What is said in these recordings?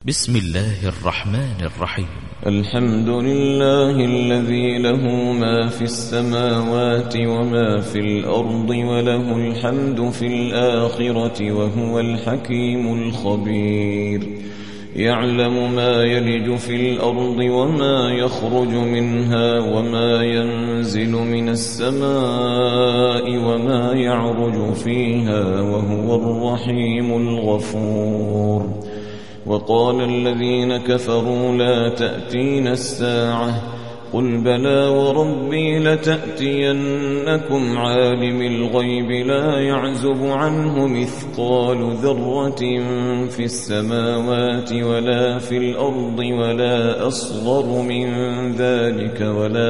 بسم الله الرحمن الرحيم. الحمد لله الذي له ما في السماوات وما في الأرض وله الحمد في الآخرة وهو الحكيم الخبير. يعلم ما يلج في الأرض وما يخرج منها وما ينزل من السماء وما يعرج فيها وهو الرحيم الغفور. وقال الذين كفروا لا تأتينا الساعة قل بلى وربي لتأتينكم عالم الغيب لا يعزب عنه مثقال ذرة في السماوات ولا في الأرض ولا أصغر من ذلك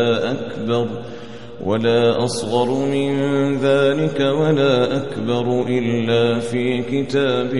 ولا أكبر إلا في كتاب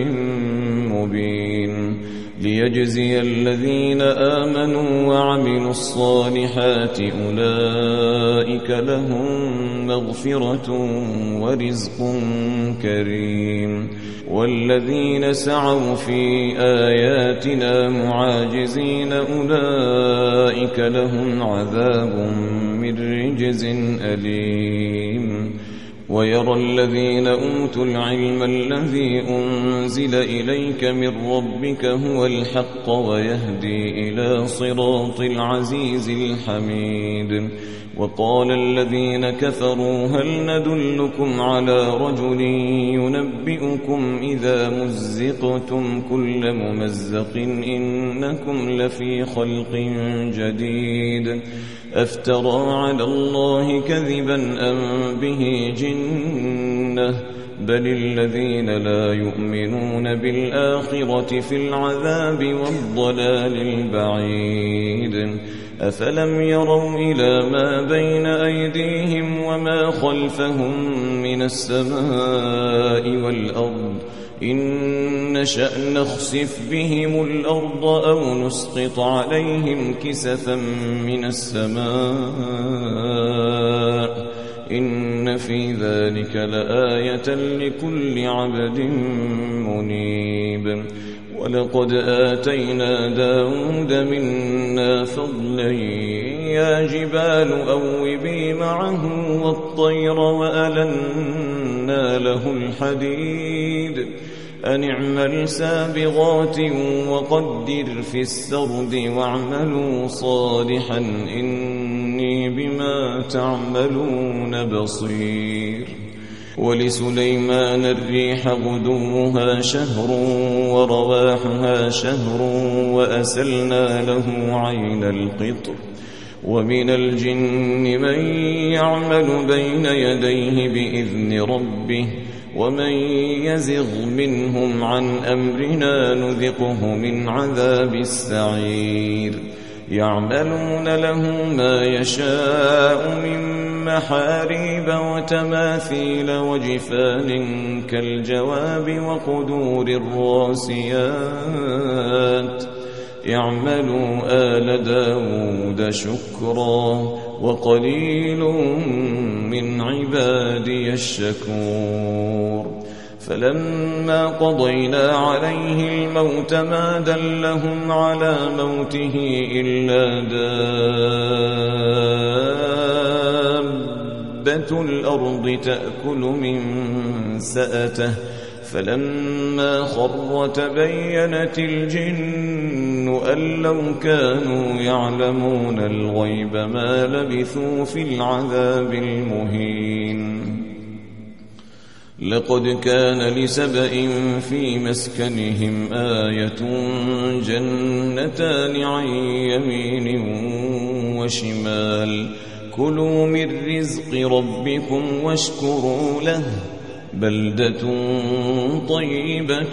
مبين ليجزي الذين آمنوا وعملوا الصالحات أولئك لهم مغفرة ورزق كريم. والذين سعوا في آياتنا معاجزين أولئك لهم عذاب من رجز أليم. ويرى الذين أوتوا العلم الذي أنزل إليك من ربك هو الحق ويهدي إلى صراط العزيز الحميد. وقال الذين كفروا هل ندلكم على رجل ينبئكم إذا مزقتم كل ممزق إنكم لفي خلق جديد أفترى على الله كذبا أم به جنة بل الذين لا يؤمنون بالآخرة في العذاب والضلال البعيد. أفلم يروا إلى ما بين أيديهم وما خلفهم من السماء والأرض إن نشأ نخسف بهم الأرض أو نسقط عليهم كسفا من السماء إن في ذلك لآية لكل عبد منيب. ولقد آتينا داود منا فضلا يا جبال أوبي معه والطير وألنا له الحديد أن اعمل سابغات وقدر في السرد واعملوا صالحا إني بما تعملون بصير. ولسليمان الريح غدوها شهر ورواحها شهر وأسلنا له عين القطر. ومن الجن من يعمل بين يديه بإذن ربه ومن يزغ منهم عن أمرنا نذقه من عذاب السعير. يعملون له ما يشاء من محاريب وتماثيل وجفان كالجواب وقدور الراسيات. يعملوا آل داود شكرا وقليل من عبادي الشكور. فلما قضينا عليه الموت ما دلهم على موته إلا دابة الأرض تأكل من سأته فلما خر تبينت الجن أن لو كانوا يعلمون الغيب ما لبثوا في العذاب المهين. لقد كان لسبإ في مسكنهم آية جنتان عن يمين وشمال كلوا من رزق ربكم واشكروا له بلدة طيبة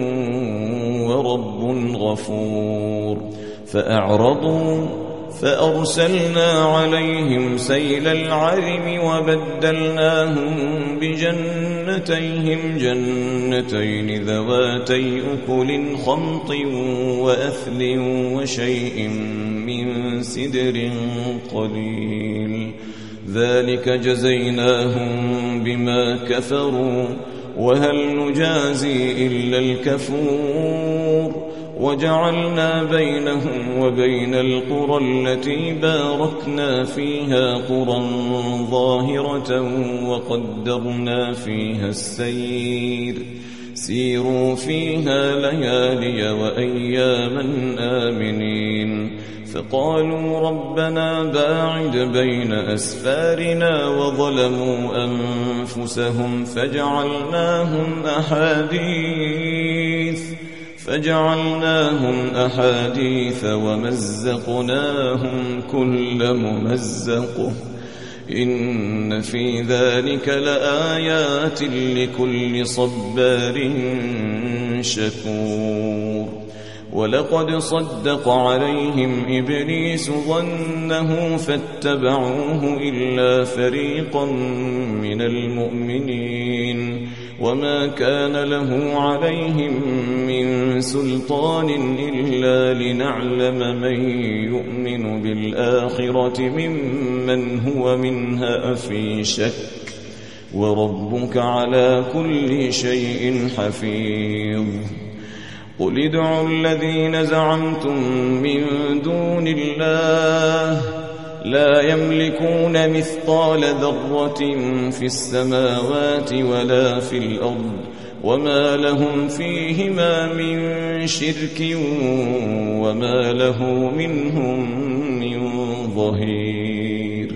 ورب غفور. فأعرضوا فأرسلنا عليهم سيل العرم وبدلناهم بجنتيهم جنتين ذواتي أكل خمط وأثل وشيء من سدر قليل ذلك جزيناهم بما كفروا وهل نجازي إلا الكفور وجعلنا بينهم وبين القرى التي باركنا فيها قرى ظاهرة وقدرنا فيها السير سيروا فيها ليالي وأياما آمنين فقالوا ربنا باعد بين أسفارنا وظلموا أنفسهم فجعلناهم أحاديث ومزقناهم كل ممزق إن في ذلك لآيات لكل صبار شكور ولقد صدق عليهم إبليس ظنه فاتبعوه إلا فريقا من المؤمنين وما كان له عليهم من سلطان إلا لنعلم من يؤمن بالآخرة ممن هو منها في شك وربك على كل شيء حفيظ قل ادعوا الذين زعمتم من دون الله لا يملكون مثقال ذرة في السماوات ولا في الأرض وما لهم فيهما من شرك وما له منهم من ظهير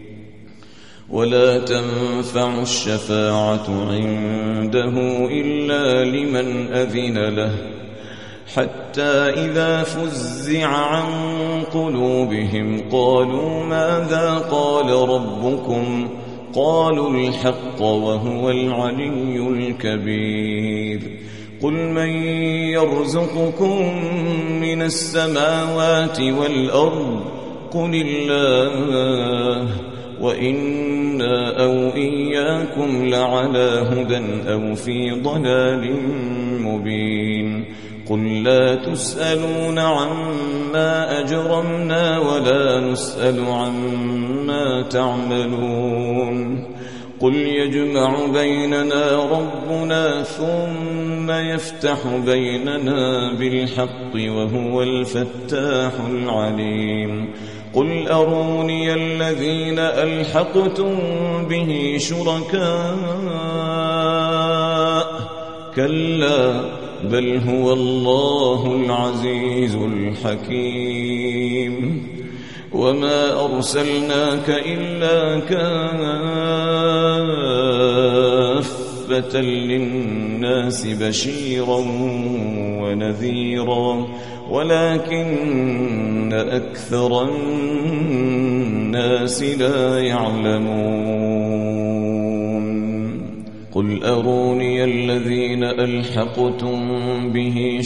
ولا تنفع الشفاعة عنده إلا لمن أذن له حتى إذا فزع عن قلوبهم قالوا ماذا قال ربكم قالوا الحق وهو العلي الكبير قل من يرزقكم من السماوات والأرض قل الله وإنا أو إياكم لعلى هدى أو في ضلال مبين قل لا تسألون عما أجرمنا ولا نسأل عما تعملون قل يجمع بيننا ربنا ثم يفتح بيننا بالحق وهو الفتاح العليم قل أروني الذين ألحقتم به شركاء كلا بل هو الله العزيز الحكيم وما أرسلناك إلا كافة للناس بشيرا ونذيرا ولكن أكثر الناس لا يعلمون قل أروني الذين ألحقتم به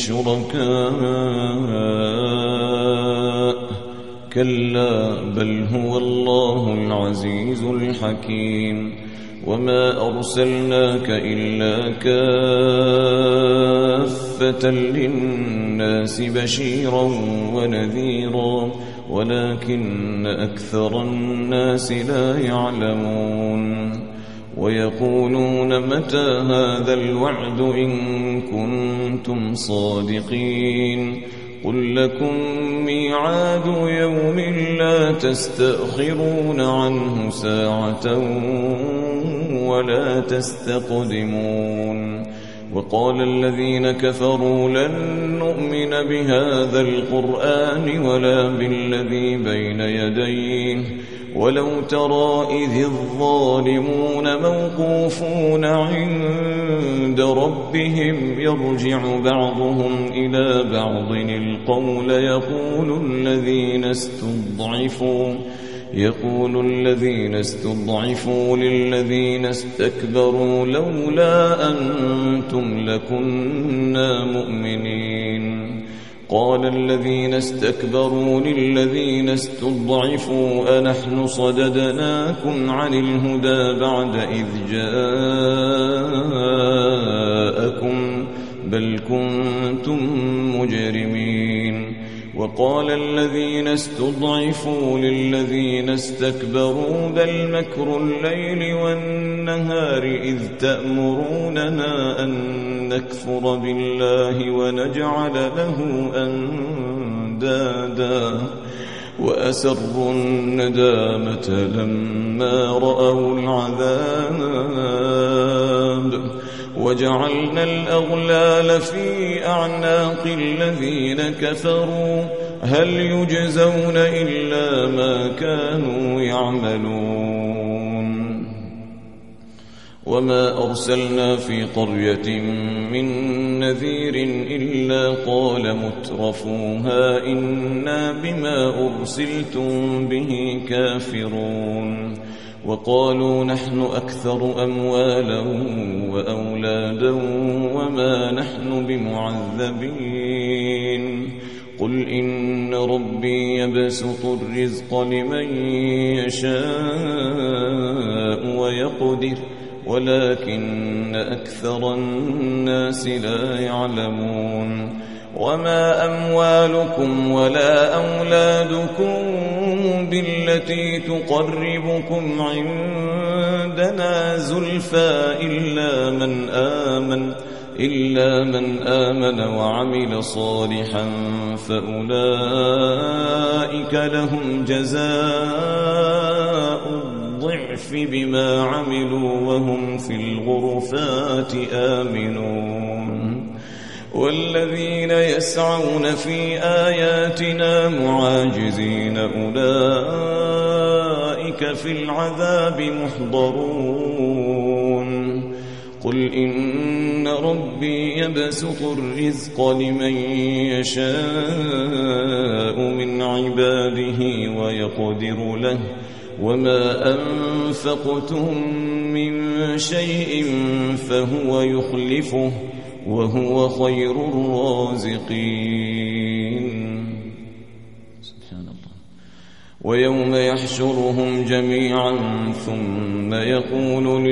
شركاء كلا بل هو الله العزيز الحكيم وما أرسلناك إلا كافة للناس بشيرا ونذيرا ولكن أكثر الناس لا يعلمون ويقولون متى هذا الوعد إن كنتم صادقين قل لكم ميعاد يوم لا تستأخرون عنه ساعة ولا تستقدمون وقال الذين كفروا لن نؤمن بهذا القرآن ولا بالذي بين يديه ولو ترى إذ الظالمون موقوفون عند ربهم يرجع بعضهم إلى بعض القول يقول الذين استضعفوا للذين استكبروا لولا أنتم لكنا مؤمنين قال الذين استكبروا للذين استضعفوا أنحن صددناكم عن الهدى بعد إذ جاءكم بل كنتم مجرمين وقال الذين استضعفوا للذين استكبروا بل مكر الليل والنهار إذ تأمروننا أن نكفر بالله ونجعل له أندادا وأسروا الندامة لما رأوا العذاب وجعلنا الأغلال في أعناق الذين كفروا هل يجزون إلا ما كانوا يعملون وما أرسلنا في قرية من نذير إلا قال مترفوها إنا بما أرسلتم به كافرون وقالوا نحن أكثر أموالا وأولادا وما نحن بمعذبين قل إن ربي يبسط الرزق لمن يشاء ويقدر ولكن أكثر الناس لا يعلمون وما أموالكم ولا أولادكم بالتي تقربكم عندنا زلفى إلا من آمن وعمل صالحا فأولئك لهم جزاء الضعف بما عملوا وهم في الغرفات آمنون والذين يسعون في آياتنا معاجزين أولئك في العذاب محضرون قل إن ربي يبسط الرزق لمن يشاء من عباده ويقدر له وما أنفقتم من شيء فهو يخلفه وهو خير الرازقين سبحان الله ويوم يحشرهم جميعا ثم يقول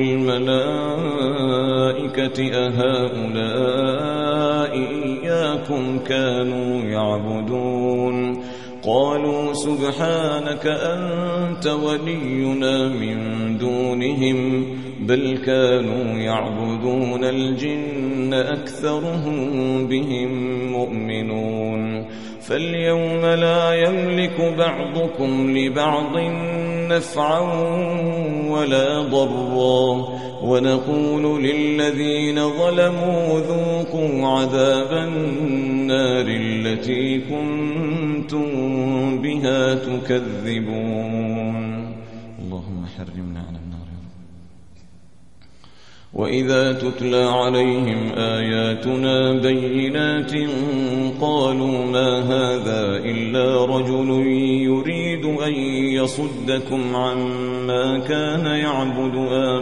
للملائكة أهؤلاء إياكم كانوا يعبدون قالوا سبحانك أنت ولينا من دونهم بل كانوا يعبدون الجن أكثرهم بهم مؤمنون فاليوم لا يملك بعضكم لبعض نفعا ولا ضرا ونقول للذين ظلموا ذوقوا عذاب النار التي كنتم بها تكذبون اللهم حرمنا على النار وإذا تتلى عليهم آياتنا بينات قالوا ما هذا إلا رجل يريد أن يصدكم عما كان يعبد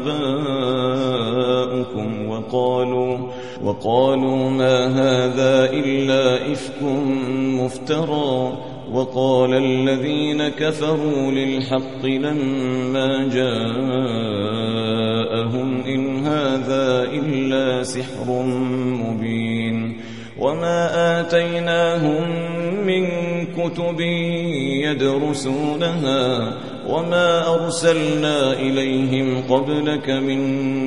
آباؤكم وقالوا ما هذا إلا إفك مفترى وقال الذين كفروا للحق لما جاءهم إن هذا إلا سحر مبين وما آتيناهم من كتب يدرسونها وما أرسلنا إليهم قبلك من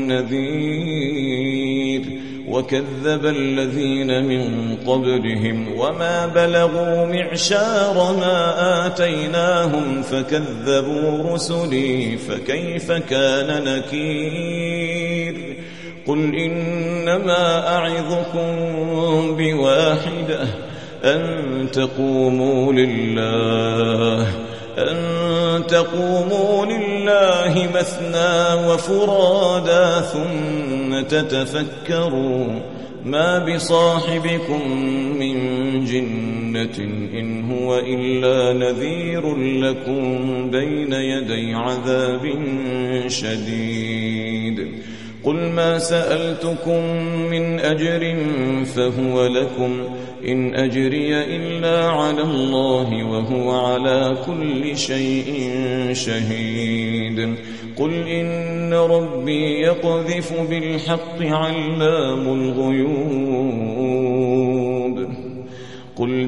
نذير وكذب الذين من قبلهم وما بلغوا معشار ما آتيناهم فكذبوا رسلي فكيف كان نكير قل إنما أعظكم بواحدة أن تقوموا لله مثنى وفرادا ثم تتفكروا ما بصاحبكم من جنة إن هو إلا نذير لكم بين يدي عذاب شديد قل ما سألتكم من أجر فهو لكم إن أجري إلا على الله وهو على كل شيء شهيد قل إن ربي يقذف بالحق علام الغيوب قل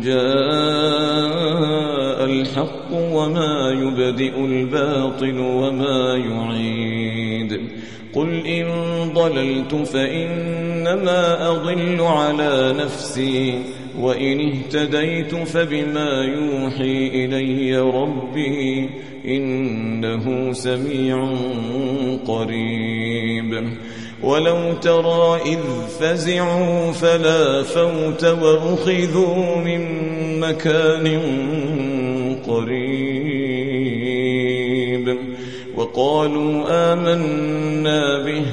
جاء الحق وما يبدئ الباطل وما يعيد قل إن ضللت فإنما أضل على نفسي وإن اهتديت فبما يوحي إلي ربي إنه سميع قريب ولو ترى إذ فزعوا فلا فوت وأخذوا من مكان قريب وقالوا آمنا به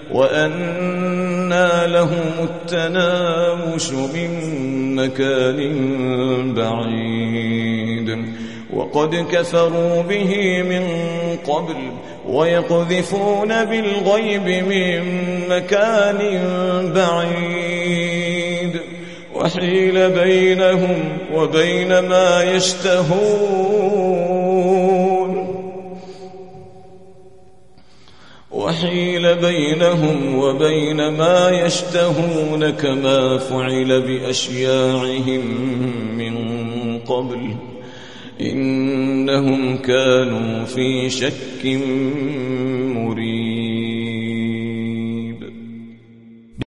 وأنى لهم التناوش من مكان بعيد وقد كفروا به من قبل ويقذفون بالغيب من مكان بعيد وحيل بينهم وبين ما يشتهون كما فعل بأشياعهم من قبل إنهم كانوا في شك مريب